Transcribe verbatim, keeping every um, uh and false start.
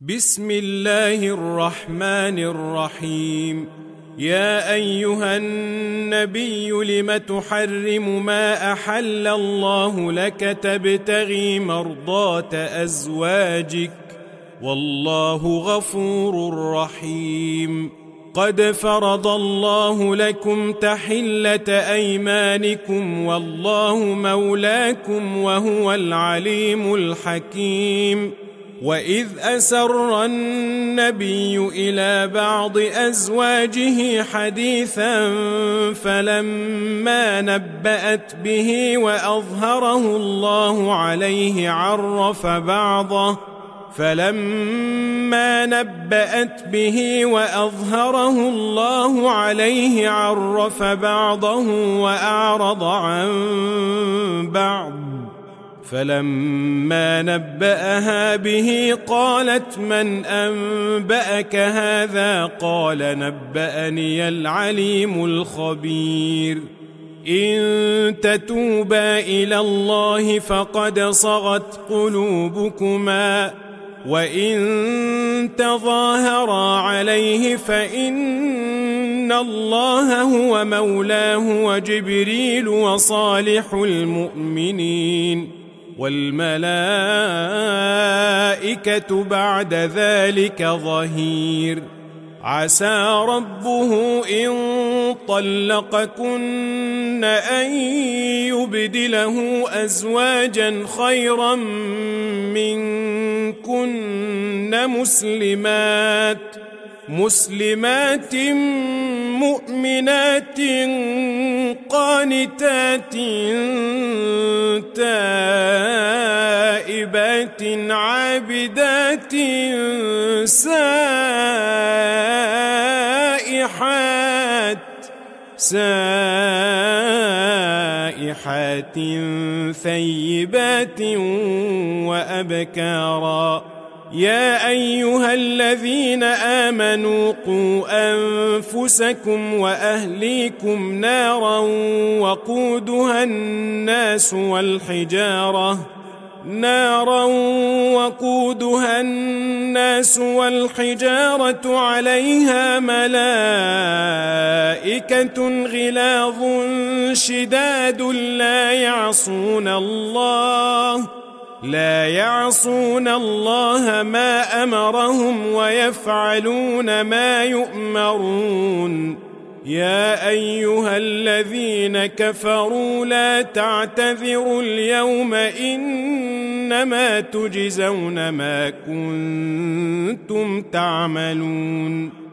بسم الله الرحمن الرحيم. يا أيها النبي لم تحرم ما أحل الله لك تبتغي مرضات أزواجك والله غفور رحيم. قد فرض الله لكم تحلة أيمانكم والله مولاكم وهو العليم الحكيم. وإذ أسر النبي إلى بعض أزواجه حديثا فلما نبأت به وأظهره الله عليه عرف بعضه فلما نبأت به وأظهره الله عليه عرف بعضه وأعرض عن بعض فلما نبأها به قالت من أنبأك هذا قال نبأني العليم الخبير. إن تتوبا إلى الله فقد صغت قلوبكما وإن تظاهرا عليه فإن الله هو مولاه وجبريل وصالح المؤمنين والملائكة بعد ذلك ظهير. عسى ربه إن طلقكن أن يبدله أزواجا خيرا منكن مسلمات مسلمات مؤمنات قانتات تائبات عابدات سائحات سائحات ثيبات وأبكارا. يا أيها الذين آمنوا قوا أنفسكم وأهليكم نارا وقودها الناس والحجارة نارا وقودها الناس والحجارة عليها ملائكة غلاظ شداد لا يعصون الله لا يعصون الله ما أمرهم ويفعلون ما يؤمرون. يا أيها الذين كفروا لا تعتذروا اليوم إنما تجزون ما كنتم تعملون.